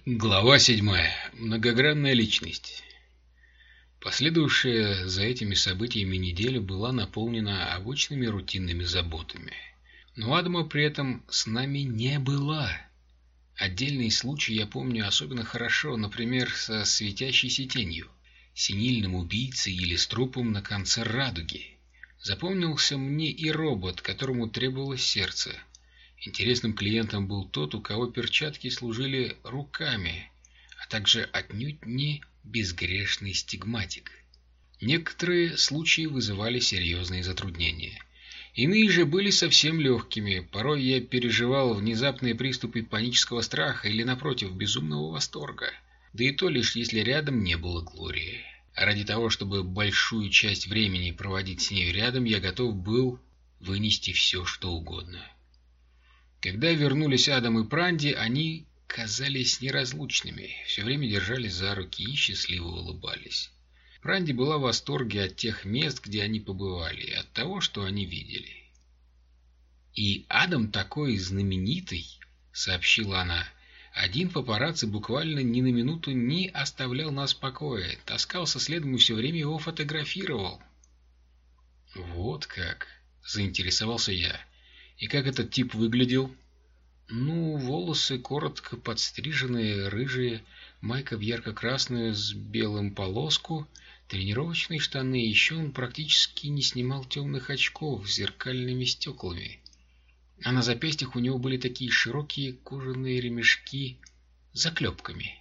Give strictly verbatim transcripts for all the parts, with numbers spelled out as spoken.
Глава седьмая. Многогранная личность. Последовавшая за этими событиями неделя была наполнена обычными рутинными заботами. Но Адама при этом с нами не было. Отдельные случаи я помню особенно хорошо, например, со светящейся тенью, синильным убийцей или с трупом на конце радуги. Запомнился мне и робот, которому требовалось сердце. Интересным клиентом был тот, у кого перчатки служили руками, а также отнюдь не безгрешный стигматик. Некоторые случаи вызывали серьезные затруднения. Иные же были совсем легкими. Порой я переживал внезапные приступы панического страха или, напротив, безумного восторга. Да и то лишь, если рядом не было Глории. А ради того, чтобы большую часть времени проводить с ней рядом, я готов был вынести все, что угодно. Когда вернулись Адам и Пранди, они казались неразлучными, все время держались за руки и счастливо улыбались. Пранди была в восторге от тех мест, где они побывали, и от того, что они видели. «И Адам такой знаменитый», — сообщила она. «Один папарацци буквально ни на минуту не оставлял нас в покое, таскался следом и все время его фотографировал». «Вот как», — заинтересовался я. «И как этот тип выглядел?» «Ну, волосы коротко подстриженные, рыжие, майка в ярко-красную с белым полоску, тренировочные штаны, еще он практически не снимал темных очков с зеркальными стеклами. А на запястьях у него были такие широкие кожаные ремешки с заклепками».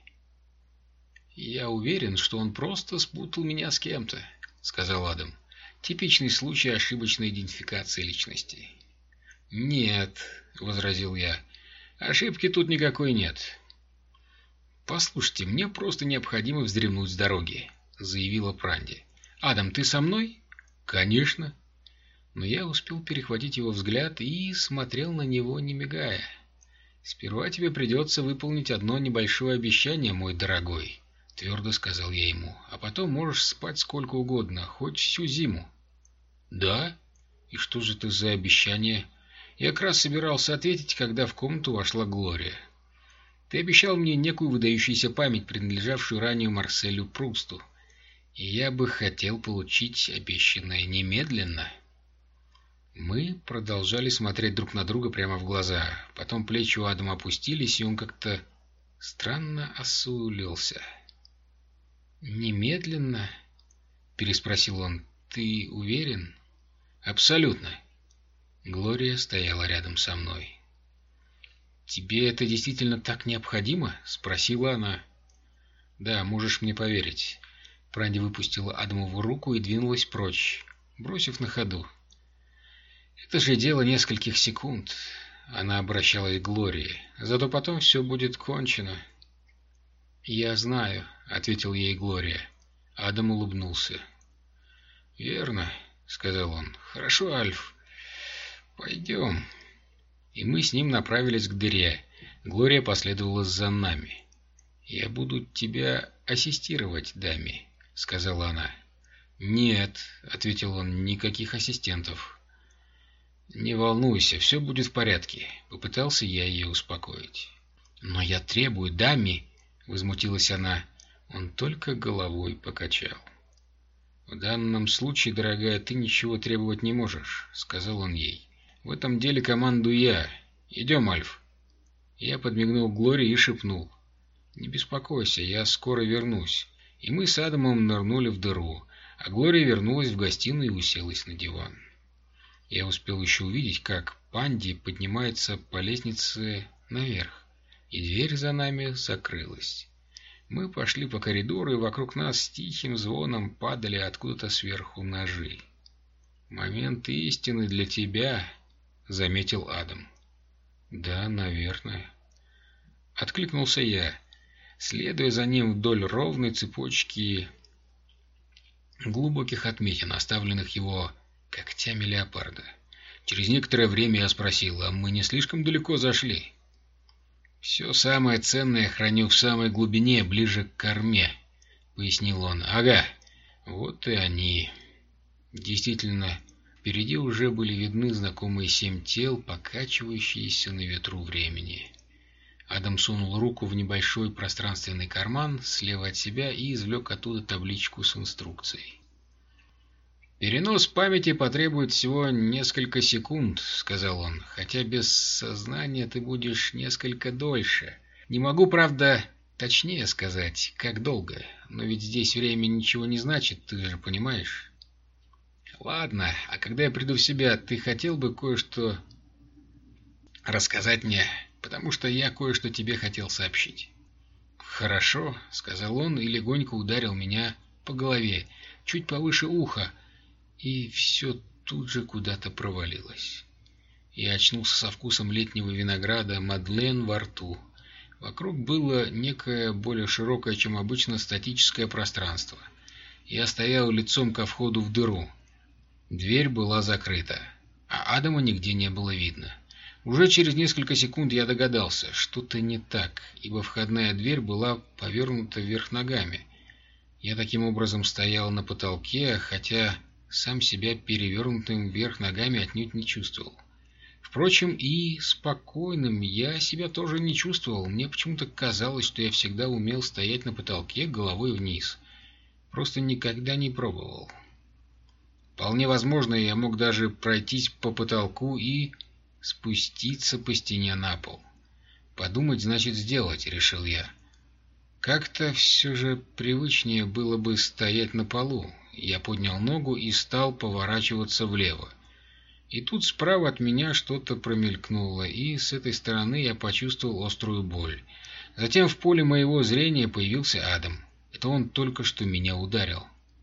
«Я уверен, что он просто спутал меня с кем-то», — сказал Адам. «Типичный случай ошибочной идентификации личности». «Нет», — возразил я, — «ошибки тут никакой нет». «Послушайте, мне просто необходимо вздремнуть с дороги», — заявила Пранди. «Адам, ты со мной?» «Конечно». Но я успел перехватить его взгляд и смотрел на него, не мигая. «Сперва тебе придется выполнить одно небольшое обещание, мой дорогой», — твердо сказал я ему. «А потом можешь спать сколько угодно, хоть всю зиму». «Да? И что же это за обещание?» Я как раз собирался ответить, когда в комнату вошла Глория. «Ты обещал мне некую выдающуюся память, принадлежавшую ранее Марселю Прусту, и я бы хотел получить обещанное немедленно». Мы продолжали смотреть друг на друга прямо в глаза. Потом плечи у Адама опустились, и он как-то странно осулился. «Немедленно?» — переспросил он. «Ты уверен?» «Абсолютно». Глория стояла рядом со мной. «Тебе это действительно так необходимо?» — спросила она. «Да, можешь мне поверить». Пранди выпустила Адамову руку и двинулась прочь, бросив на ходу: «Это же дело нескольких секунд». Она обращалась к Глории. «Зато потом все будет кончено». «Я знаю», — ответил ей Глория. Адам улыбнулся. «Верно», — сказал он. «Хорошо, Альф. Пойдем». И мы с ним направились к дыре. Глория последовала за нами. «Я буду тебя ассистировать, Дами», — сказала она. «Нет», — ответил он, — «никаких ассистентов». «Не волнуйся, все будет в порядке», — попытался я ее успокоить. «Но я требую, Дами», — возмутилась она. Он только головой покачал. «В данном случае, дорогая, ты ничего требовать не можешь», — сказал он ей. «В этом деле командую я. Идем, Альф». Я подмигнул Глории и шепнул: «Не беспокойся, я скоро вернусь». И мы с Адамом нырнули в дыру, а Глория вернулась в гостиную и уселась на диван. Я успел еще увидеть, как Панди поднимается по лестнице наверх, и дверь за нами закрылась. Мы пошли по коридору, и вокруг нас с тихим звоном падали откуда-то сверху ножи. «Момент истины для тебя», — заметил Адам. «Да, наверное», — откликнулся я, следуя за ним вдоль ровной цепочки глубоких отметин, оставленных его когтями леопарда. Через некоторое время я спросил: «А мы не слишком далеко зашли?» «Все самое ценное храню в самой глубине, ближе к корме», — пояснил он. «Ага, вот и они». Действительно, впереди уже были видны знакомые семь тел, покачивающиеся на ветру времени. Адам сунул руку в небольшой пространственный карман слева от себя и извлек оттуда табличку с инструкцией. «Перенос памяти потребует всего несколько секунд», — сказал он, — «хотя без сознания ты будешь несколько дольше. Не могу, правда, точнее сказать, как долго, но ведь здесь время ничего не значит, ты же понимаешь». «Ладно, а когда я приду в себя, ты хотел бы кое-что рассказать мне, потому что я кое-что тебе хотел сообщить». «Хорошо», — сказал он и легонько ударил меня по голове, чуть повыше уха, и все тут же куда-то провалилось. Я очнулся со вкусом летнего винограда Мадлен во рту. Вокруг было некое более широкое, чем обычно, статическое пространство. Я стоял лицом ко входу в дыру. Дверь была закрыта, а Адама нигде не было видно. Уже через несколько секунд я догадался, что-то не так, ибо входная дверь была повернута вверх ногами. Я таким образом стоял на потолке, хотя сам себя перевернутым вверх ногами отнюдь не чувствовал. Впрочем, и спокойным я себя тоже не чувствовал. Мне почему-то казалось, что я всегда умел стоять на потолке головой вниз. Просто никогда не пробовал. Вполне возможно, я мог даже пройтись по потолку и спуститься по стене на пол. Подумать значит сделать, решил я. Как-то все же привычнее было бы стоять на полу. Я поднял ногу и стал поворачиваться влево. И тут справа от меня что-то промелькнуло, и с этой стороны я почувствовал острую боль. Затем в поле моего зрения появился Адам. Это он только что меня ударил.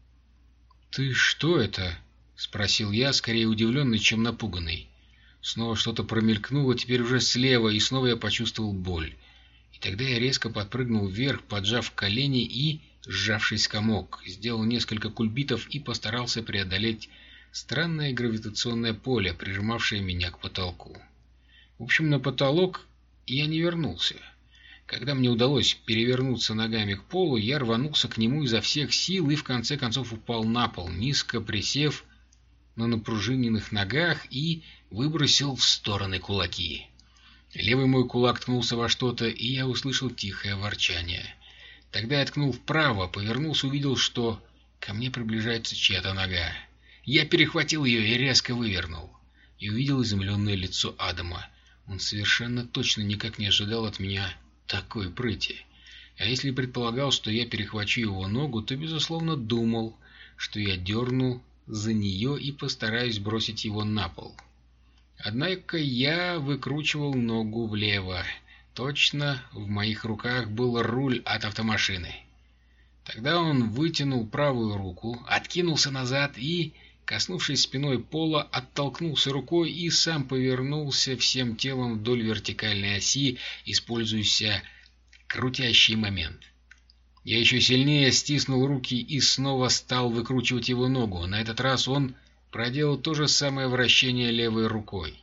«Ты что это?» — спросил я, скорее удивленный, чем напуганный. Снова что-то промелькнуло, теперь уже слева, и снова я почувствовал боль. И тогда я резко подпрыгнул вверх, поджав колени и, сжавшись в комок, сделал несколько кульбитов и постарался преодолеть странное гравитационное поле, прижимавшее меня к потолку. В общем, на потолок я не вернулся. Когда мне удалось перевернуться ногами к полу, я рванулся к нему изо всех сил и в конце концов упал на пол, низко присев на напружиненных ногах, и выбросил в стороны кулаки. Левый мой кулак ткнулся во что-то, и я услышал тихое ворчание. Тогда я ткнул вправо, повернулся, увидел, что ко мне приближается чья-то нога. Я перехватил ее и резко вывернул. И увидел изумленное лицо Адама. Он совершенно точно никак не ожидал от меня такой прыти. А если предполагал, что я перехвачу его ногу, то, безусловно, думал, что я дерну за нее и постараюсь бросить его на пол. Однако я выкручивал ногу влево. Точно в моих руках был руль от автомашины. Тогда он вытянул правую руку, откинулся назад и, коснувшись спиной пола, оттолкнулся рукой и сам повернулся всем телом вдоль вертикальной оси, используя крутящий момент. Я еще сильнее стиснул руки и снова стал выкручивать его ногу. На этот раз он проделал то же самое вращение левой рукой.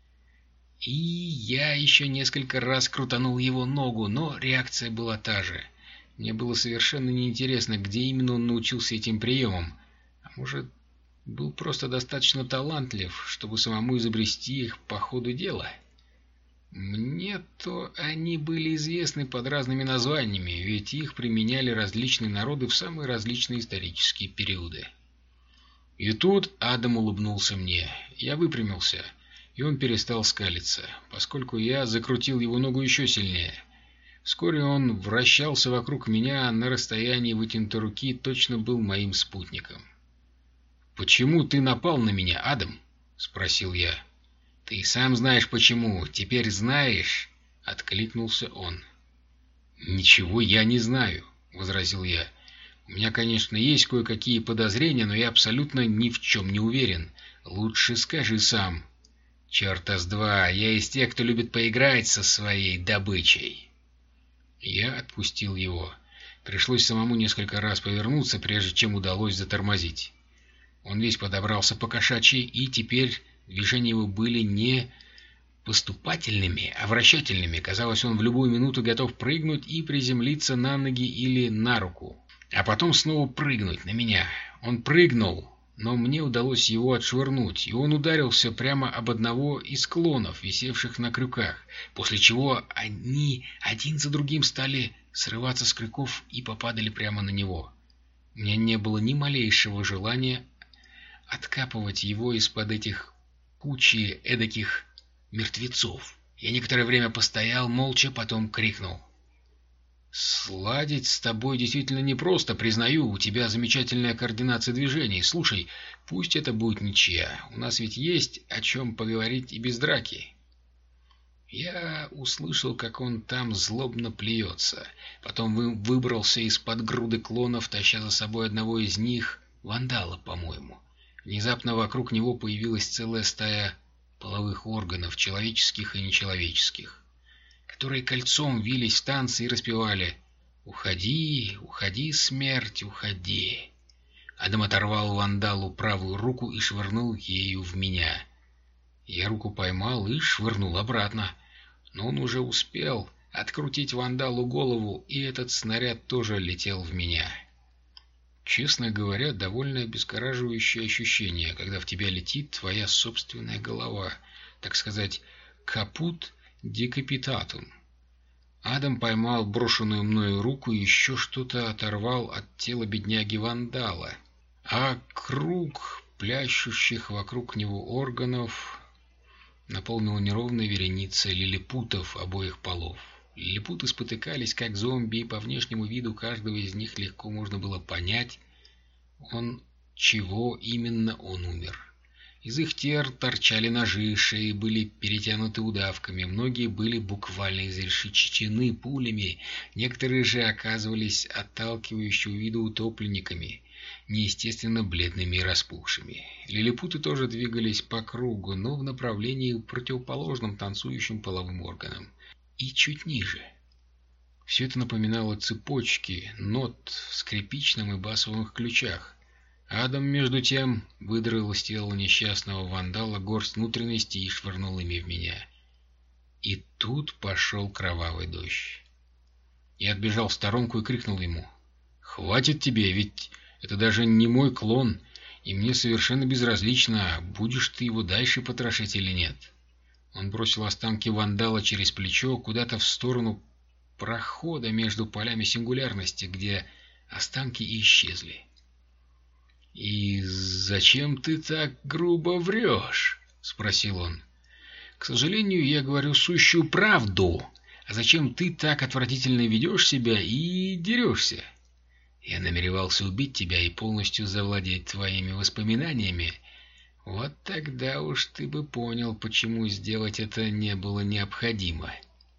И я еще несколько раз крутанул его ногу, но реакция была та же. Мне было совершенно неинтересно, где именно он научился этим приемам. А может, был просто достаточно талантлив, чтобы самому изобрести их по ходу дела? Мне-то они были известны под разными названиями, ведь их применяли различные народы в самые различные исторические периоды. И тут Адам улыбнулся мне. Я выпрямился, и он перестал скалиться, поскольку я закрутил его ногу еще сильнее. Вскоре он вращался вокруг меня на расстоянии вытянутой руки, точно был моим спутником. «Почему ты напал на меня, Адам?» — спросил я. «Ты сам знаешь почему. Теперь знаешь?» — откликнулся он. «Ничего я не знаю», — возразил я. «У меня, конечно, есть кое-какие подозрения, но я абсолютно ни в чем не уверен. Лучше скажи сам». «Черта с два, я из тех, кто любит поиграть со своей добычей». Я отпустил его. Пришлось самому несколько раз повернуться, прежде чем удалось затормозить. Он весь подобрался по-кошачьи, и теперь движения его были не поступательными, а вращательными. Казалось, он в любую минуту готов прыгнуть и приземлиться на ноги или на руку, а потом снова прыгнуть на меня. Он прыгнул но мне удалось его отшвырнуть, и он ударился прямо об одного из клонов, висевших на крюках, после чего они один за другим стали срываться с крюков и попадали прямо на него. У меня не было ни малейшего желания откапывать его из-под этих кучи эдаких мертвецов. Я некоторое время постоял молча, потом крикнул: «Сладить с тобой действительно непросто, признаю, у тебя замечательная координация движений. Слушай, пусть это будет ничья, у нас ведь есть о чем поговорить и без драки». Я услышал, как он там злобно плюется, потом вы выбрался из-под груды клонов, таща за собой одного из них, вандала, по-моему. Внезапно вокруг него появилась целая стая половых органов, человеческих и нечеловеческих, которые кольцом вились в танце и распевали: «Уходи, уходи, смерть, уходи». Адам оторвал вандалу правую руку и швырнул ею в меня. Я руку поймал и швырнул обратно, но он уже успел открутить вандалу голову, и этот снаряд тоже летел в меня. Честно говоря, довольно обескураживающее ощущение, когда в тебя летит твоя собственная голова, так сказать, капут декапитатум. Адам поймал брошенную мною руку и еще что-то оторвал от тела бедняги-вандала, а круг плящущих вокруг него органов наполнила неровная вереница лилипутов обоих полов. Лилипуты спотыкались, как зомби, и по внешнему виду каждого из них легко можно было понять, он чего именно он умер. Из их тел торчали ножи, шеи были перетянуты удавками, многие были буквально изрешечены пулями, некоторые же оказывались отталкивающего вида утопленниками, неестественно бледными и распухшими. Лилипуты тоже двигались по кругу, но в направлении противоположном танцующим половым органам, и чуть ниже. Все это напоминало цепочки нот в скрипичном и басовых ключах. Адам, между тем, выдрал из тела несчастного вандала горсть внутренностей и швырнул ими в меня. И тут пошел кровавый дождь. Я отбежал в сторонку и крикнул ему: «Хватит тебе, ведь это даже не мой клон, и мне совершенно безразлично, будешь ты его дальше потрошить или нет». Он бросил останки вандала через плечо куда-то в сторону прохода между полями сингулярности, где останки и исчезли. «И зачем ты так грубо врешь?» — спросил он. «К сожалению, я говорю сущую правду. А зачем ты так отвратительно ведешь себя и дерешься? Я намеревался убить тебя и полностью завладеть твоими воспоминаниями. Вот тогда уж ты бы понял, почему сделать это не было необходимо».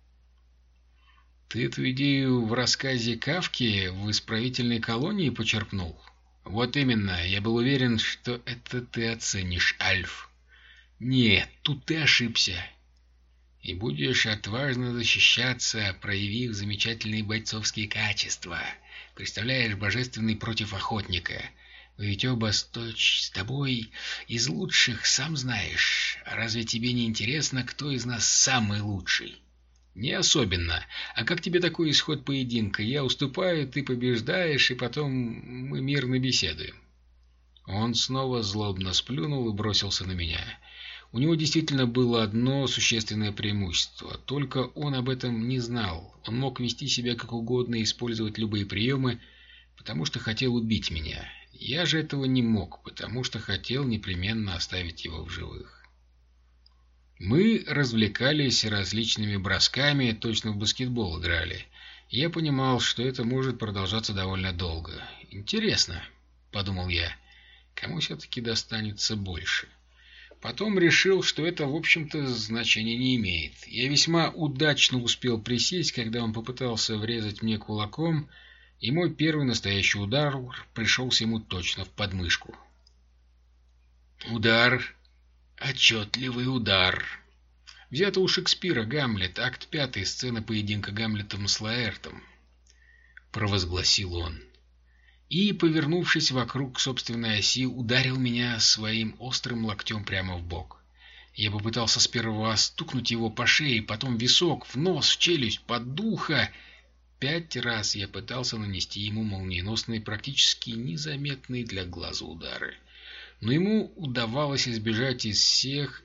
«Ты эту идею в рассказе Кафки в исправительной колонии почерпнул?» «Вот именно. Я был уверен, что это ты оценишь, Альф». «Нет, тут ты ошибся. И будешь отважно защищаться, проявив замечательные бойцовские качества. Представляешь, божественный против охотника. Вы ведь оба с, точ... с тобой из лучших, сам знаешь. Разве тебе не интересно, кто из нас самый лучший?» «Не особенно. А как тебе такой исход поединка? Я уступаю, ты побеждаешь, и потом мы мирно беседуем». Он снова злобно сплюнул и бросился на меня. У него действительно было одно существенное преимущество, только он об этом не знал. Он мог вести себя как угодно и использовать любые приемы, потому что хотел убить меня. Я же этого не мог, потому что хотел непременно оставить его в живых. Мы развлекались различными бросками, точно в баскетбол играли. Я понимал, что это может продолжаться довольно долго. «Интересно», — подумал я, — «кому все-таки достанется больше?» Потом решил, что это, в общем-то, значения не имеет. Я весьма удачно успел присесть, когда он попытался врезать мне кулаком, и мой первый настоящий удар пришелся ему точно в подмышку. Удар. Отчетливый удар. Взято у Шекспира «Гамлет», акт пятый, сцена поединка Гамлетом с Лаэртом, провозгласил он. И, повернувшись вокруг собственной оси, ударил меня своим острым локтем прямо в бок. Я попытался сперва стукнуть его по шее, потом в висок, в нос, в челюсть, под ухо. Пять раз я пытался нанести ему молниеносные, практически незаметные для глаза удары. но ему удавалось избежать из всех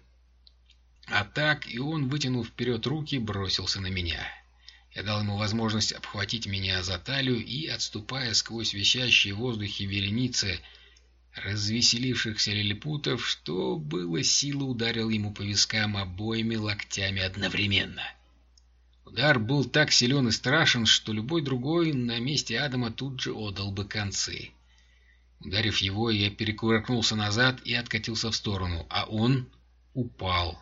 атак, и он, вытянув вперед руки, бросился на меня. Я дал ему возможность обхватить меня за талию и, отступая сквозь висящие в воздухе вереницы развеселившихся лилипутов, что было силы, ударил ему по вискам обоими локтями одновременно. Удар был так силен и страшен, что любой другой на месте Адама тут же отдал бы концы. Ударив его, я перекувыркнулся назад и откатился в сторону, а он упал.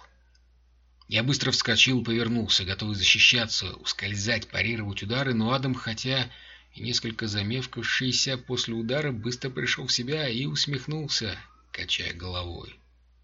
Я быстро вскочил и повернулся, готовый защищаться, ускользать, парировать удары, но Адам, хотя и несколько замевкавшийся после удара, быстро пришел в себя и усмехнулся, качая головой.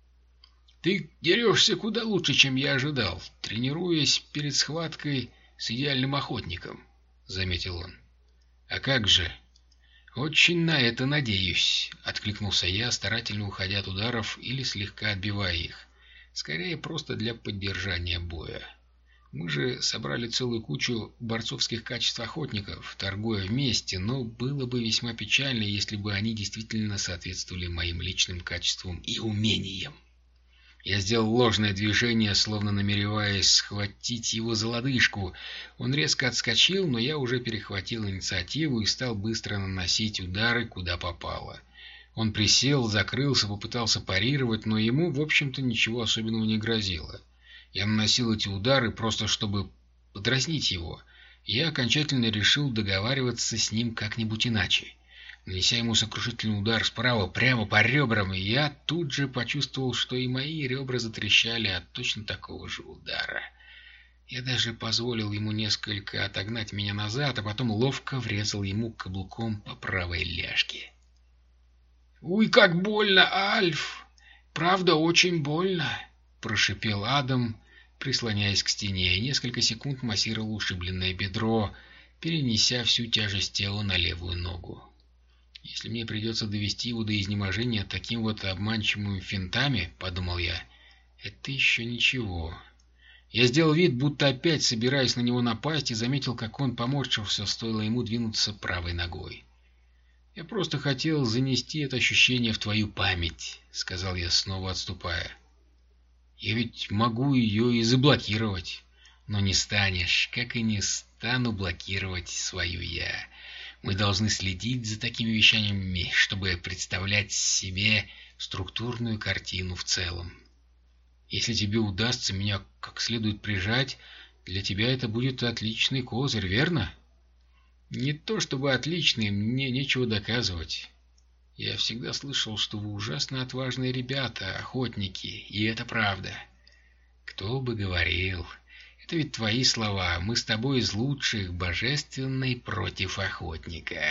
«Ты дерешься куда лучше, чем я ожидал, тренируясь перед схваткой с идеальным охотником», — заметил он. «А как же?» «Очень на это надеюсь», — откликнулся я, старательно уходя от ударов или слегка отбивая их. Скорее, просто для поддержания боя. Мы же собрали целую кучу борцовских качеств охотников, торгуя вместе, но было бы весьма печально, если бы они действительно соответствовали моим личным качествам и умениям. Я сделал ложное движение, словно намереваясь схватить его за лодыжку. Он резко отскочил, но я уже перехватил инициативу и стал быстро наносить удары, куда попало. Он присел, закрылся, попытался парировать, но ему, в общем-то, ничего особенного не грозило. Я наносил эти удары просто чтобы подразнить его. Я окончательно решил договариваться с ним как-нибудь иначе. Нанеся ему сокрушительный удар справа прямо по ребрам, я тут же почувствовал, что и мои ребра затрещали от точно такого же удара. Я даже позволил ему несколько отогнать меня назад, а потом ловко врезал ему каблуком по правой ляжке. «Уй, как больно, Альф! Правда, очень больно!» — прошипел Адам, прислоняясь к стене, и несколько секунд массировал ушибленное бедро, перенеся всю тяжесть тела на левую ногу. «Если мне придется довести его до изнеможения таким вот обманчивыми финтами, — подумал я, — это еще ничего». Я сделал вид, будто опять собираюсь на него напасть, и заметил, как он поморщился, стоило ему двинуться правой ногой. «Я просто хотел занести это ощущение в твою память», — сказал я, снова отступая. «Я ведь могу ее и заблокировать, но не станешь, как и не стану блокировать свою я. Мы должны следить за такими вещами, чтобы представлять себе структурную картину в целом. Если тебе удастся меня как следует прижать, для тебя это будет отличный козырь, верно?» «Не то чтобы отличный, мне нечего доказывать. Я всегда слышал, что вы ужасно отважные ребята, охотники, и это правда». «Кто бы говорил. Это ведь твои слова. Мы с тобой из лучших, божественный против охотника».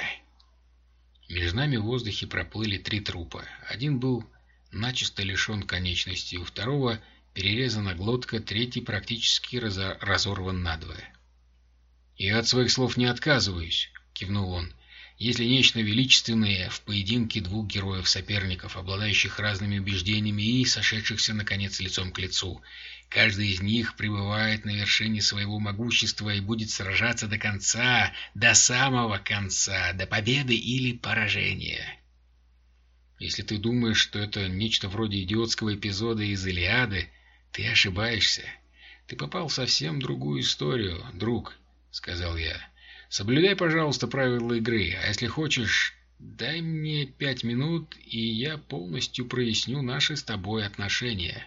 Между нами в воздухе проплыли три трупа. Один был начисто лишен конечности, у второго перерезана глотка, третий практически разо- разорван надвое. «Я от своих слов не отказываюсь», — кивнул он. «Если нечто величественное в поединке двух героев-соперников, обладающих разными убеждениями и сошедшихся, наконец, лицом к лицу, каждый из них пребывает на вершине своего могущества и будет сражаться до конца, до самого конца, до победы или поражения. Если ты думаешь, что это нечто вроде идиотского эпизода из «Илиады», ты ошибаешься. Ты попал в совсем другую историю, друг». — сказал я. «Соблюдай, пожалуйста, правила игры, а если хочешь, дай мне пять минут, и я полностью проясню наши с тобой отношения».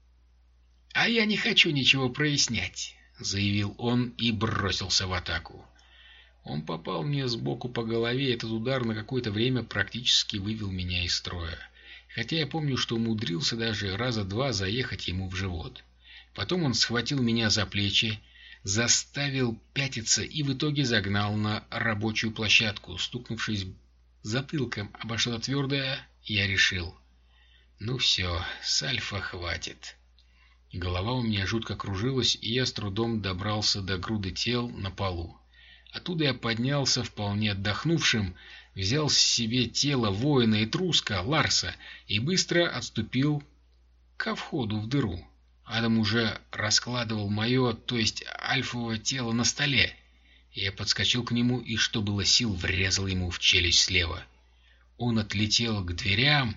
«А я не хочу ничего прояснять», — заявил он и бросился в атаку. Он попал мне сбоку по голове, и этот удар на какое-то время практически вывел меня из строя, хотя я помню, что умудрился даже раза два заехать ему в живот. Потом он схватил меня за плечи, заставил пятиться и в итоге загнал на рабочую площадку. Стукнувшись затылком обо что-то твердое, я решил: ну все, с Альфа хватит. Голова у меня жутко кружилась, и я с трудом добрался до груды тел на полу. Оттуда я поднялся вполне отдохнувшим, взял себе тело воина и труска Ларса и быстро отступил ко входу в дыру. Адам уже раскладывал мое, то есть альфовое тело на столе. Я подскочил к нему и, что было сил, врезал ему в челюсть слева. Он отлетел к дверям,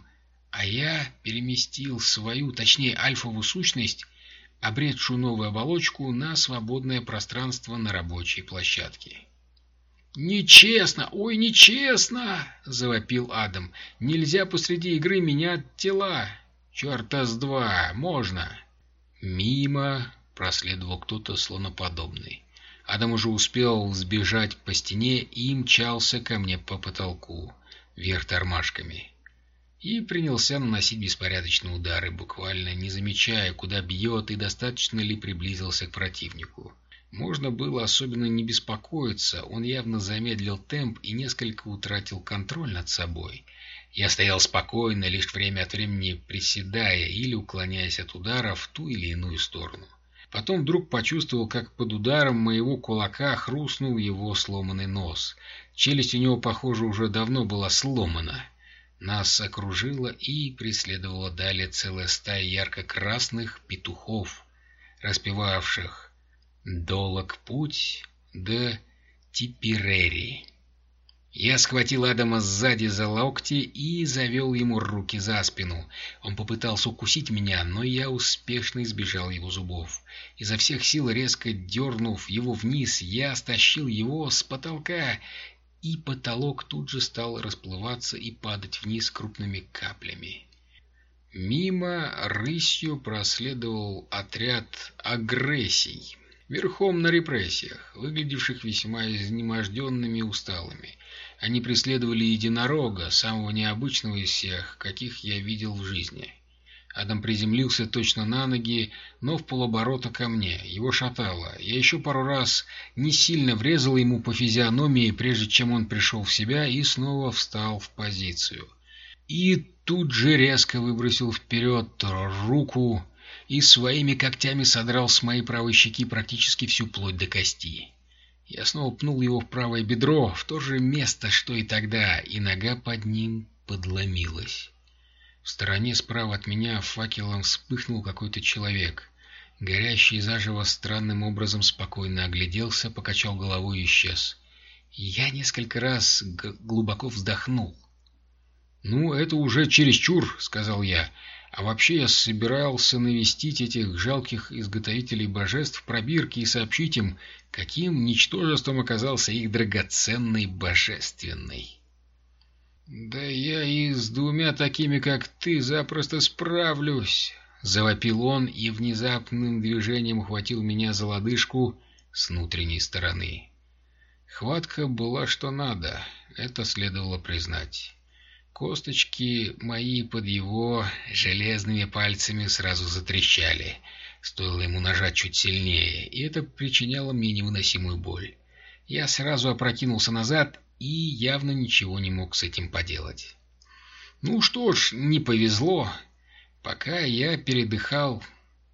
а я переместил свою, точнее альфовую сущность, обретшую новую оболочку, на свободное пространство на рабочей площадке. «Нечестно! Ой, нечестно!» — завопил Адам. «Нельзя посреди игры менять тела! Черта с два! Можно!» Мимо проследовал кто-то слоноподобный. Адам уже успел сбежать по стене и мчался ко мне по потолку, вверх тормашками. И принялся наносить беспорядочные удары, буквально не замечая, куда бьет и достаточно ли приблизился к противнику. Можно было особенно не беспокоиться, он явно замедлил темп и несколько утратил контроль над собой. Я стоял спокойно, лишь время от времени приседая или уклоняясь от удара в ту или иную сторону. Потом вдруг почувствовал, как под ударом моего кулака хрустнул его сломанный нос. Челюсть у него, похоже, уже давно была сломана. Нас окружила и преследовала далее целая стая ярко-красных петухов, распевавших «Долог путь до Типперери». Я схватил Адама сзади за локти и завел ему руки за спину. Он попытался укусить меня, но я успешно избежал его зубов. Изо всех сил, резко дернув его вниз, я стащил его с потолка, и потолок тут же стал расплываться и падать вниз крупными каплями. Мимо рысью проследовал отряд агрессий, верхом на репрессиях, выглядевших весьма изнеможденными и усталыми. Они преследовали единорога, самого необычного из всех, каких я видел в жизни. Адам приземлился точно на ноги, но в полоборота ко мне. Его шатало. Я еще пару раз не сильно врезал ему по физиономии, прежде чем он пришел в себя и снова встал в позицию. И тут же резко выбросил вперед руку и своими когтями содрал с моей правой щеки практически всю плоть до кости. Я снова пнул его в правое бедро, в то же место, что и тогда, и нога под ним подломилась. В стороне справа от меня факелом вспыхнул какой-то человек. Горящий заживо странным образом спокойно огляделся, покачал головой и исчез. Я несколько раз глубоко вздохнул. «Ну, это уже чересчур», — сказал я. «А вообще я собирался навестить этих жалких изготовителей божеств пробирки и сообщить им, каким ничтожеством оказался их драгоценный божественный». «Да я и с двумя такими, как ты, запросто справлюсь», — завопил он и внезапным движением ухватил меня за лодыжку с внутренней стороны. Хватка была что надо, это следовало признать. Косточки мои под его железными пальцами сразу затрещали, стоило ему нажать чуть сильнее, и это причиняло мне невыносимую боль. Я сразу опрокинулся назад и явно ничего не мог с этим поделать. Ну что ж, не повезло. Пока я передыхал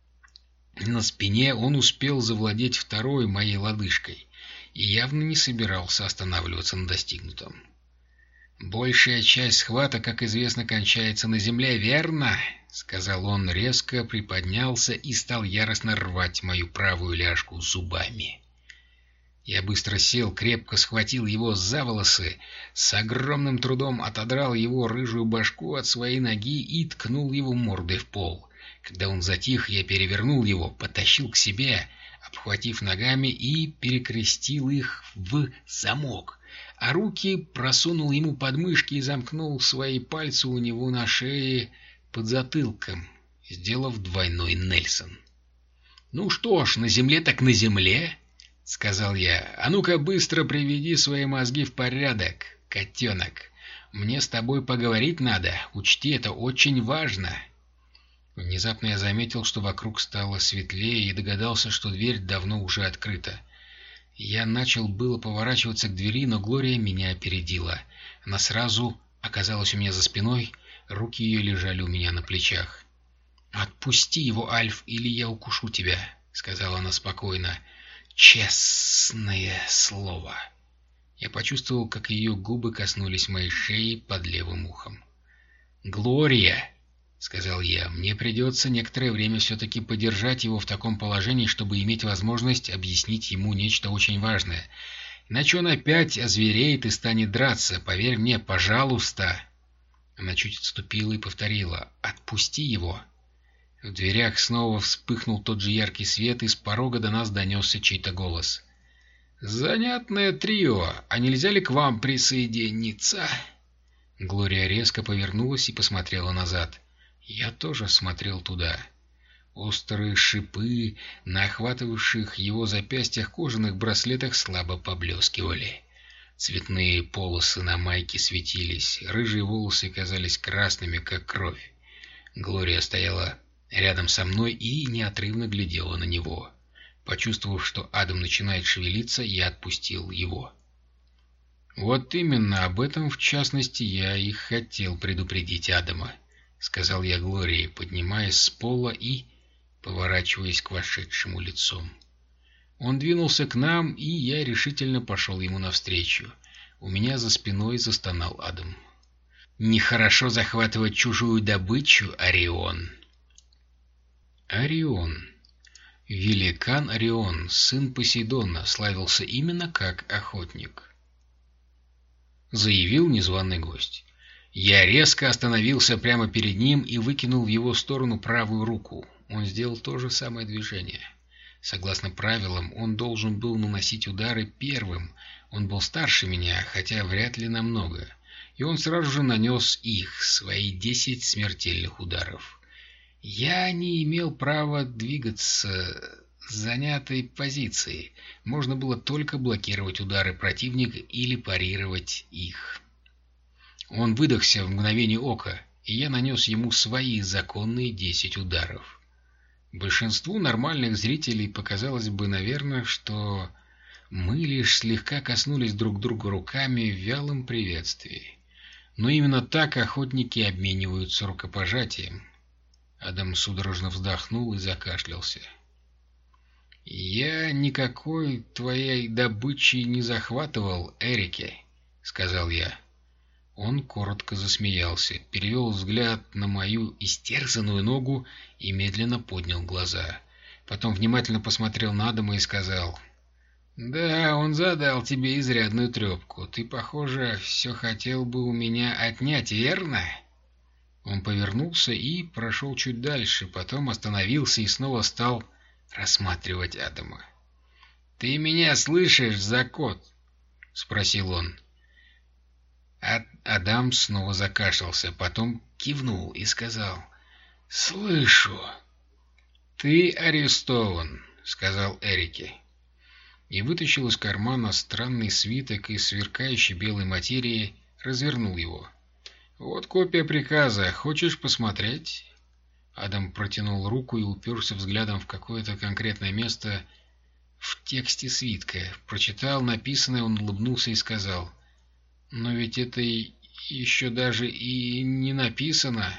на спине, он успел завладеть второй моей лодыжкой и явно не собирался останавливаться на достигнутом. «Большая часть схваток, как известно, кончается на земле, верно?» — сказал он, резко приподнялся и стал яростно рвать мою правую ляжку зубами. Я быстро сел, крепко схватил его за волосы, с огромным трудом отодрал его рыжую башку от своей ноги и ткнул его мордой в пол. Когда он затих, я перевернул его, потащил к себе, обхватив ногами, и перекрестил их в замок, а руки просунул ему под мышки и замкнул свои пальцы у него на шее под затылком, сделав двойной Нельсон. «Ну что ж, на земле так на земле», — сказал я. «А ну-ка быстро приведи свои мозги в порядок, котенок. Мне с тобой поговорить надо, учти, это очень важно». Внезапно я заметил, что вокруг стало светлее, и догадался, что дверь давно уже открыта. Я начал было поворачиваться к двери, но Глория меня опередила. Она сразу оказалась у меня за спиной, руки ее лежали у меня на плечах. «Отпусти его, Альф, или я укушу тебя», — сказала она спокойно. «Честное слово». Я почувствовал, как ее губы коснулись моей шеи под левым ухом. «Глория», — сказал я, — «мне придется некоторое время все-таки подержать его в таком положении, чтобы иметь возможность объяснить ему нечто очень важное. Иначе он опять озвереет и станет драться. Поверь мне, пожалуйста». Она чуть отступила и повторила: «Отпусти его!» В дверях снова вспыхнул тот же яркий свет, и с порога до нас донесся чей-то голос. «Занятное трио! А нельзя ли к вам присоединиться?» Глория резко повернулась и посмотрела назад. Я тоже смотрел туда. Острые шипы на охватывавших его запястьях кожаных браслетах слабо поблескивали. Цветные полосы на майке светились, рыжие волосы казались красными, как кровь. Глория стояла рядом со мной и неотрывно глядела на него. Почувствовав, что Адам начинает шевелиться, я отпустил его. «Вот именно об этом, в частности, я и хотел предупредить Адама», — сказал я Глории, поднимаясь с пола и поворачиваясь к вошедшему лицом. Он двинулся к нам, и я решительно пошел ему навстречу. У меня за спиной застонал Адам. «Нехорошо захватывать чужую добычу, Орион». Орион. Великан Орион, сын Посейдона, славился именно как охотник. Заявил незваный гость. Я резко остановился прямо перед ним и выкинул в его сторону правую руку. Он сделал то же самое движение. Согласно правилам, он должен был наносить удары первым. Он был старше меня, хотя вряд ли намного. И он сразу же нанес их, свои десять смертельных ударов. Я не имел права двигаться с занятой позиции. Можно было только блокировать удары противника или парировать их. Он выдохся в мгновение ока, и я нанес ему свои законные десять ударов. Большинству нормальных зрителей показалось бы, наверное, что мы лишь слегка коснулись друг друга руками в вялом приветствии. Но именно так охотники обмениваются рукопожатием. Адам судорожно вздохнул и закашлялся. «Я никакой твоей добычи не захватывал, Эрике», — сказал я. Он коротко засмеялся, перевел взгляд на мою истерзанную ногу и медленно поднял глаза. Потом внимательно посмотрел на Адама и сказал: «Да, он задал тебе изрядную трепку. Ты, похоже, все хотел бы у меня отнять, верно?» Он повернулся и прошел чуть дальше, потом остановился и снова стал рассматривать Адама. «Ты меня слышишь, Закот?» — спросил он. А Адам снова закашлялся, потом кивнул и сказал: «Слышу». «Ты арестован», — сказал Эрике. И вытащил из кармана странный свиток из сверкающей белой материи, развернул его. «Вот копия приказа. Хочешь посмотреть?» Адам протянул руку и уперся взглядом в какое-то конкретное место в тексте свитка. Прочитал написанное, он улыбнулся и сказал: «Но ведь это еще даже и не написано».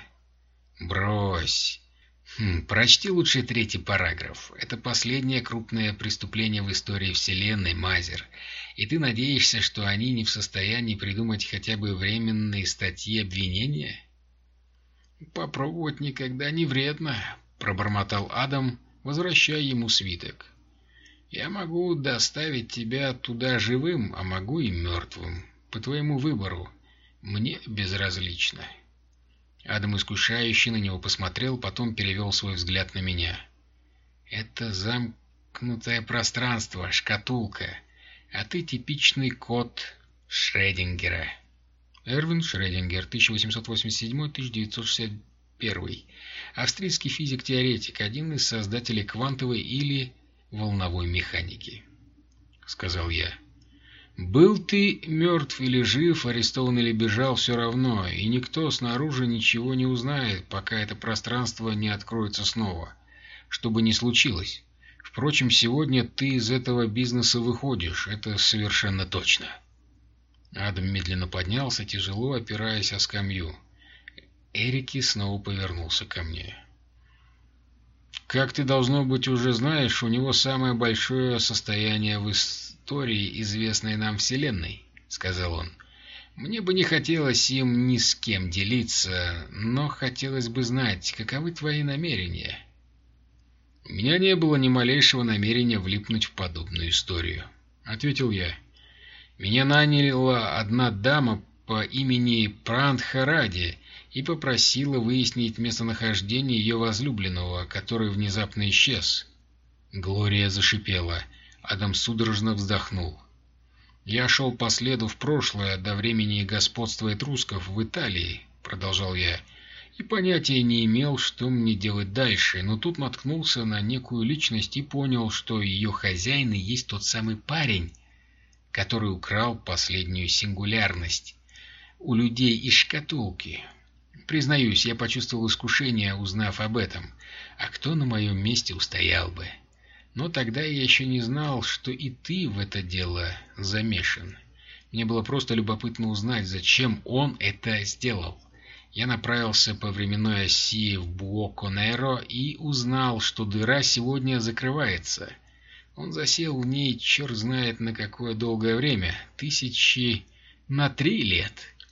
«Брось. Хм, прочти лучше третий параграф. Это последнее крупное преступление в истории Вселенной, Мазер. И ты надеешься, что они не в состоянии придумать хотя бы временные статьи обвинения?» «Попробовать никогда не вредно», — пробормотал Адам, возвращая ему свиток. «Я могу доставить тебя туда живым, а могу и мертвым. По твоему выбору. Мне безразлично». Адам искушающе на него посмотрел, потом перевел свой взгляд на меня. «Это замкнутое пространство, шкатулка, а ты типичный кот Шрёдингера». Эрвин Шрёдингер, тысяча восемьсот восемьдесят седьмой — тысяча девятьсот шестьдесят первый. Австрийский физик-теоретик, один из создателей квантовой или волновой механики, — сказал я. «Был ты мертв или жив, арестован или бежал, все равно, и никто снаружи ничего не узнает, пока это пространство не откроется снова, что бы ни случилось. Впрочем, сегодня ты из этого бизнеса выходишь, это совершенно точно». Адам медленно поднялся, тяжело опираясь о скамью. Эрике снова повернулся ко мне. «Как ты, должно быть, уже знаешь, у него самое большое состояние в истории известной нам Вселенной», — сказал он. «Мне бы не хотелось им ни с кем делиться, но хотелось бы знать, каковы твои намерения». «У меня не было ни малейшего намерения влипнуть в подобную историю», — ответил я. «Меня наняла одна дама по имени Прандхаради и попросила выяснить местонахождение ее возлюбленного, который внезапно исчез. Глория зашипела. Адам судорожно вздохнул. «Я шел по следу в прошлое, до времени господства этрусков в Италии», — продолжал я, — «и понятия не имел, что мне делать дальше, но тут наткнулся на некую личность и понял, что ее хозяин и есть тот самый парень, который украл последнюю сингулярность у людей из шкатулки. Признаюсь, я почувствовал искушение, узнав об этом. А кто на моем месте устоял бы? Но тогда я еще не знал, что и ты в это дело замешан. Мне было просто любопытно узнать, зачем он это сделал. Я направился по временной оси в Буокко-Нейро и узнал, что дыра сегодня закрывается. Он засел в ней черт знает на какое долгое время, тысячи на три лет.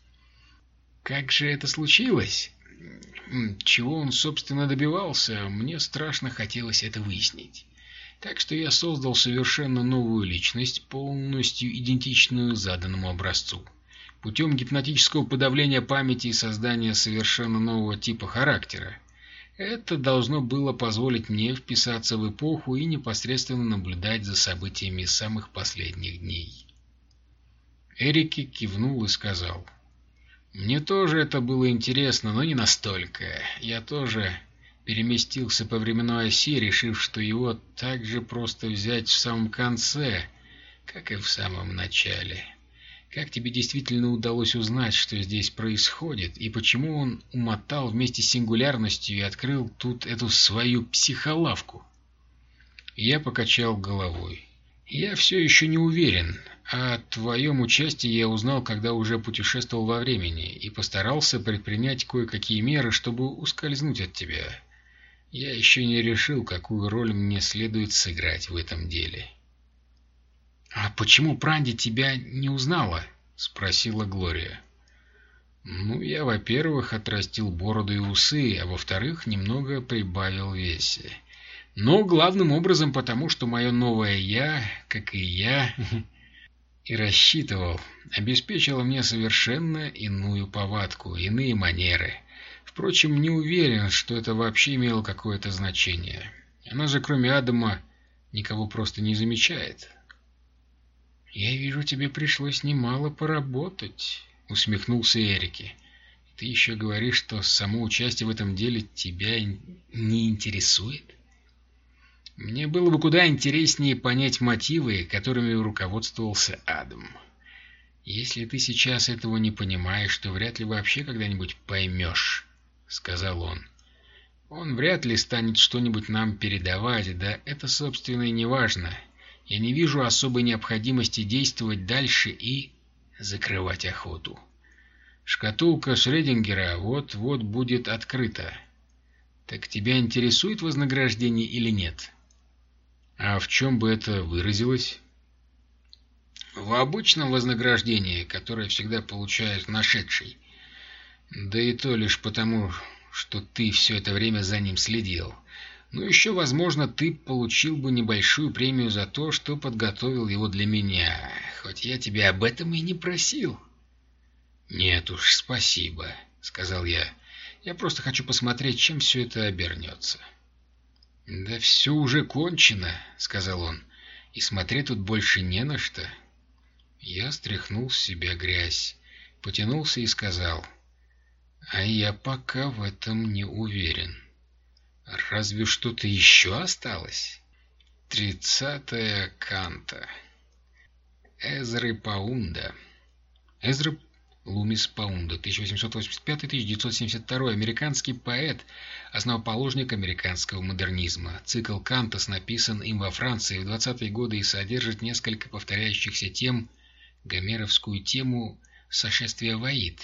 Как же это случилось? Чего он, собственно, добивался? Мне страшно хотелось это выяснить. Так что я создал совершенно новую личность, полностью идентичную заданному образцу. Путем гипнотического подавления памяти и создания совершенно нового типа характера. Это должно было позволить мне вписаться в эпоху и непосредственно наблюдать за событиями самых последних дней. Эрике кивнул и сказал: «Мне тоже это было интересно, но не настолько. Я тоже переместился по временной оси, решив, что его так же просто взять в самом конце, как и в самом начале. Как тебе действительно удалось узнать, что здесь происходит, и почему он умотал вместе с сингулярностью и открыл тут эту свою психолавку?» Я покачал головой. «Я все еще не уверен. О твоем участии я узнал, когда уже путешествовал во времени, и постарался предпринять кое-какие меры, чтобы ускользнуть от тебя. Я еще не решил, какую роль мне следует сыграть в этом деле». «А почему Пранди тебя не узнала?» — спросила Глория. «Ну, я, во-первых, отрастил бороду и усы, а во-вторых, немного прибавил в весе. Но главным образом потому, что мое новое «я», как и я, и рассчитывал, обеспечило мне совершенно иную повадку, иные манеры. Впрочем, не уверен, что это вообще имело какое-то значение. Она же, кроме Адама, никого просто не замечает». «Я вижу, тебе пришлось немало поработать», — усмехнулся Эрике. «Ты еще говоришь, что само участие в этом деле тебя не интересует?» «Мне было бы куда интереснее понять мотивы, которыми руководствовался Адам. Если ты сейчас этого не понимаешь, то вряд ли вообще когда-нибудь поймешь», — сказал он. «Он вряд ли станет что-нибудь нам передавать, да это, собственно, и не важно. Я не вижу особой необходимости действовать дальше и закрывать охоту. Шкатулка Шрёдингера вот-вот будет открыта. Так тебя интересует вознаграждение или нет?» «А в чем бы это выразилось?» «В обычном вознаграждении, которое всегда получает нашедший. Да и то лишь потому, что ты все это время за ним следил. Ну, еще, возможно, ты получил бы небольшую премию за то, что подготовил его для меня, хоть я тебя об этом и не просил». «Нет уж, спасибо», — сказал я. «Я просто хочу посмотреть, чем все это обернется». «Да все уже кончено», — сказал он, — «и смотреть тут больше не на что». Я стряхнул с себя грязь, потянулся и сказал: «А я пока в этом не уверен. Разве что-то еще осталось?» Тридцатая канта. Эзры Паунда. Эзра Лумис Паунда, тысяча восемьсот восемьдесят пятый — тысяча девятьсот семьдесят второй, американский поэт, основоположник американского модернизма. Цикл Кантас написан им во Франции в двадцатые годы и содержит несколько повторяющихся тем, гомеровскую тему «Сошествие Ваид»,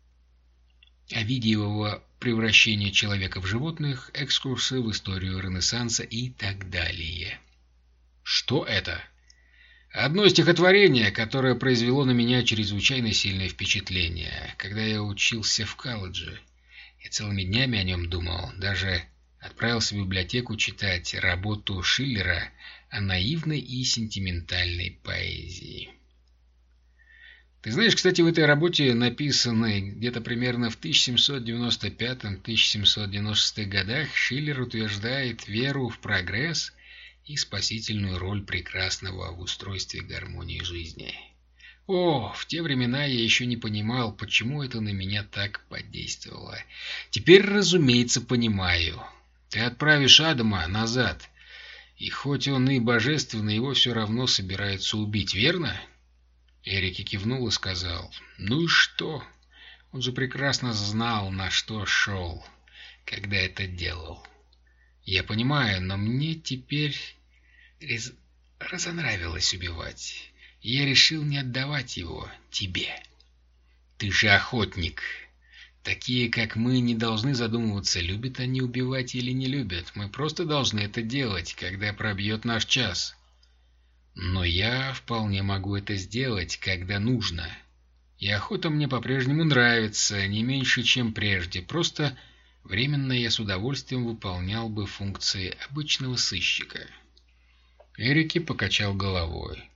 Овидиевого превращения человека в животных, экскурсы в историю Ренессанса и так далее. Что это? Одно стихотворение, которое произвело на меня чрезвычайно сильное впечатление, когда я учился в колледже. Я целыми днями о нем думал, даже отправился в библиотеку читать работу Шиллера о наивной и сентиментальной поэзии. Ты знаешь, кстати, в этой работе, написанной где-то примерно в тысяча семьсот девяносто пятом — тысяча семьсот девяносто шестом годах, Шиллер утверждает веру в прогресс и спасительную роль прекрасного в устройстве гармонии жизни. О, в те времена я еще не понимал, почему это на меня так подействовало. Теперь, разумеется, понимаю. Ты отправишь Адама назад, и хоть он и божественный, его все равно собираются убить, верно? Эрик кивнул и сказал: «Ну и что? Он же прекрасно знал, на что шел, когда это делал. Я понимаю, но мне теперь рез... разонравилось убивать. И я решил не отдавать его тебе. Ты же охотник. Такие, как мы, не должны задумываться, любят они убивать или не любят. Мы просто должны это делать, когда пробьет наш час. Но я вполне могу это сделать, когда нужно. И охота мне по-прежнему нравится, не меньше, чем прежде. Просто временно я с удовольствием выполнял бы функции обычного сыщика». Эрики покачал головой.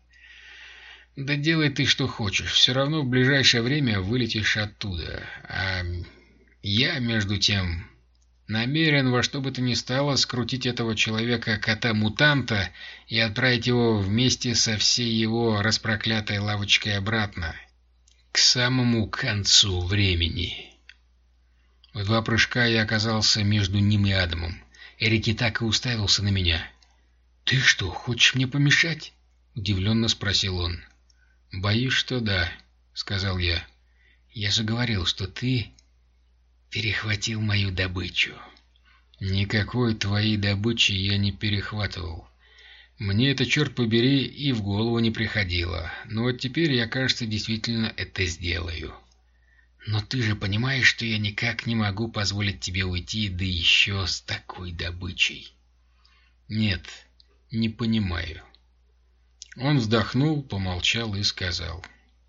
«Да делай ты что хочешь, все равно в ближайшее время вылетишь оттуда. А я, между тем, намерен во что бы то ни стало скрутить этого человека-кота-мутанта и отправить его вместе со всей его распроклятой лавочкой обратно, к самому концу времени». В два прыжка я оказался между ним и Адамом. Эрики так и уставился на меня. «Ты что, хочешь мне помешать?» — удивленно спросил он. «Боюсь, что да», — сказал я. «Я же говорил, что ты перехватил мою добычу». «Никакой твоей добычи я не перехватывал. Мне это, черт побери, и в голову не приходило. Но вот теперь я, кажется, действительно это сделаю». «Но ты же понимаешь, что я никак не могу позволить тебе уйти, да еще с такой добычей». «Нет, не понимаю». Он вздохнул, помолчал и сказал: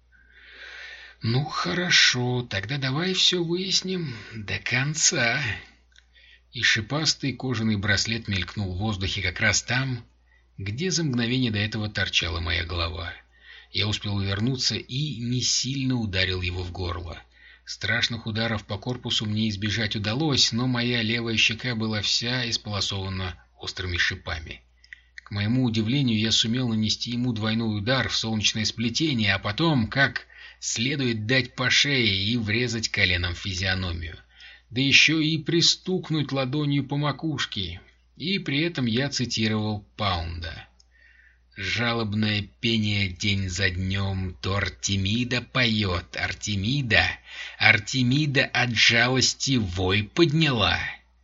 «Ну, хорошо, тогда давай все выясним до конца». И шипастый кожаный браслет мелькнул в воздухе как раз там, где за мгновение до этого торчала моя голова. Я успел увернуться и не сильно ударил его в горло. Страшных ударов по корпусу мне избежать удалось, но моя левая щека была вся исполосована острыми шипами. К моему удивлению, я сумел нанести ему двойной удар в солнечное сплетение, а потом, как следует, дать по шее и врезать коленом в физиономию. Да еще и пристукнуть ладонью по макушке. И при этом я цитировал Паунда. «Жалобное пение день за днем, то Артемида поет, Артемида, Артемида от жалости вой подняла».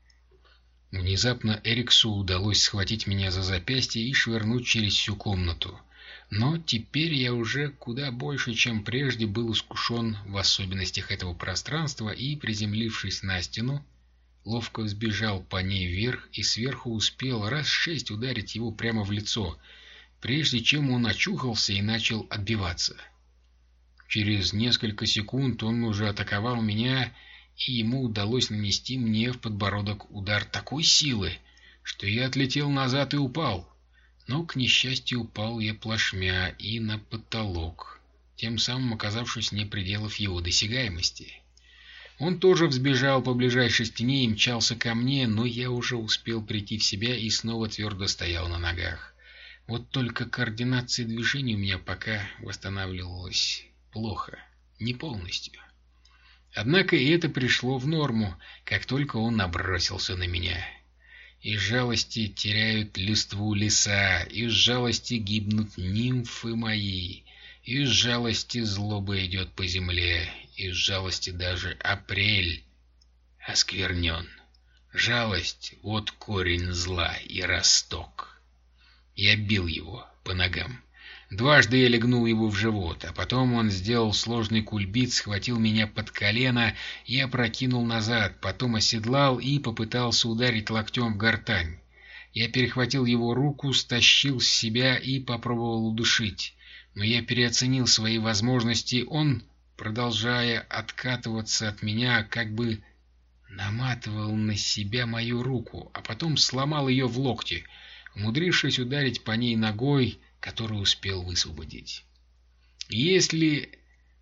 Внезапно Эриксу удалось схватить меня за запястье и швырнуть через всю комнату. Но теперь я уже куда больше, чем прежде, был искушен в особенностях этого пространства и, приземлившись на стену, ловко взбежал по ней вверх и сверху успел раз шесть ударить его прямо в лицо, прежде чем он очухался и начал отбиваться. Через несколько секунд он уже атаковал меня, и ему удалось нанести мне в подбородок удар такой силы, что я отлетел назад и упал. Но, к несчастью, упал я плашмя и на потолок, тем самым оказавшись вне пределов его досягаемости. Он тоже взбежал по ближайшей стене и мчался ко мне, но я уже успел прийти в себя и снова твердо стоял на ногах. Вот только координация движений у меня пока восстанавливалась плохо, не полностью. Однако и это пришло в норму, как только он набросился на меня. Из жалости теряют листву леса, из жалости гибнут нимфы мои, из жалости злоба идет по земле, из жалости даже апрель осквернен. Жалость — вот корень зла и росток. Я бил его по ногам. Дважды я легнул его в живот, а потом он сделал сложный кульбит, схватил меня под колено и опрокинул назад, потом оседлал и попытался ударить локтем в гортань. Я перехватил его руку, стащил с себя и попробовал удушить. Но я переоценил свои возможности. Он, продолжая откатываться от меня, как бы наматывал на себя мою руку, а потом сломал ее в локте, умудрившись ударить по ней ногой, которую успел высвободить. Если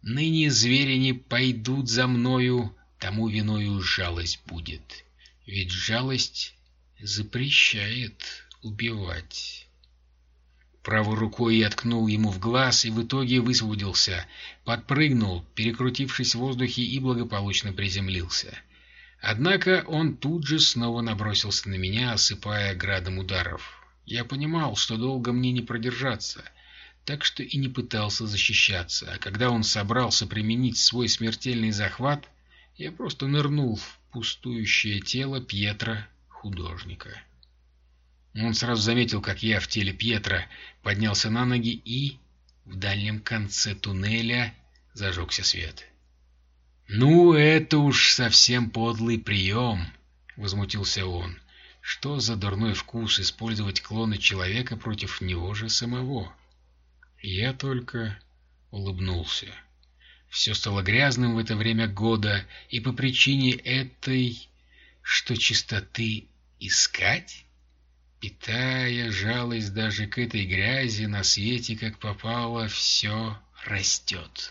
Ныне звери не пойдут за мною, тому виною жалость будет. Ведь жалость запрещает убивать. Правой рукой я ткнул ему в глаз и в итоге высвободился, подпрыгнул, перекрутившись в воздухе, и благополучно приземлился. Однако он тут же снова набросился на меня, осыпая градом ударов. Я понимал, что долго мне не продержаться, так что и не пытался защищаться, а когда он собрался применить свой смертельный захват, я просто нырнул в пустующее тело Пьетро художника. Он сразу заметил, как я в теле Пьетро поднялся на ноги, и в дальнем конце туннеля зажегся свет. «Ну, это уж совсем подлый прием!» — возмутился он. «Что за дурной вкус использовать клона человека против него же самого?» Я только улыбнулся. Все стало грязным в это время года, и по причине этой, что чистоты искать? Питая жалость даже к этой грязи, на свете, как попало, все растет.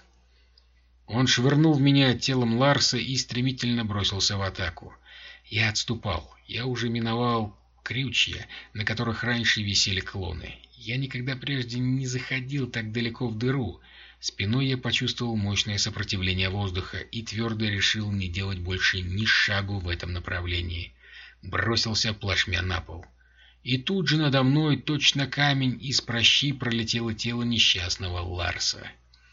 Он швырнул в меня телом Ларса и стремительно бросился в атаку. Я отступал. Я уже миновал крючья, на которых раньше висели клоны. Я никогда прежде не заходил так далеко в дыру. Спиной я почувствовал мощное сопротивление воздуха и твердо решил не делать больше ни шагу в этом направлении. Бросился плашмя на пол. И тут же надо мной, точно камень из пращи, пролетело тело несчастного Ларса.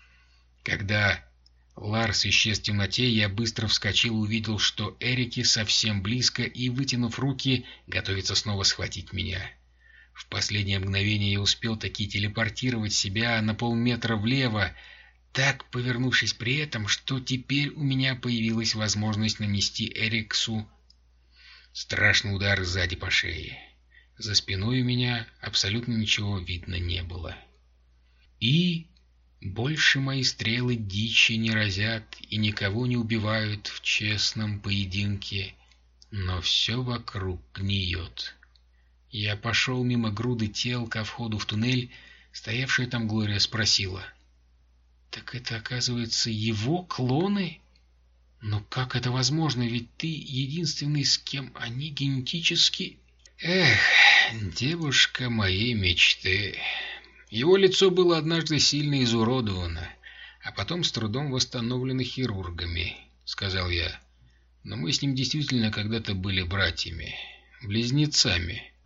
Когда Ларс исчез в темноте, я быстро вскочил и увидел, что Эрики совсем близко и, вытянув руки, готовится снова схватить меня. В последнее мгновение я успел таки телепортировать себя на полметра влево, так повернувшись при этом, что теперь у меня появилась возможность нанести Эриксу страшный удар сзади по шее. За спиной у меня абсолютно ничего видно не было. И больше мои стрелы дичи не разят и никого не убивают в честном поединке, но все вокруг гниет. Я пошел мимо груды тел ко входу в туннель. Стоявшая там Глория спросила: «Так это, оказывается, его клоны? Но как это возможно, ведь ты единственный, с кем они генетически...» «Эх, девушка моей мечты...» Его лицо было однажды сильно изуродовано, а потом с трудом восстановлено хирургами, — сказал я. Но мы с ним действительно когда-то были братьями, близнецами.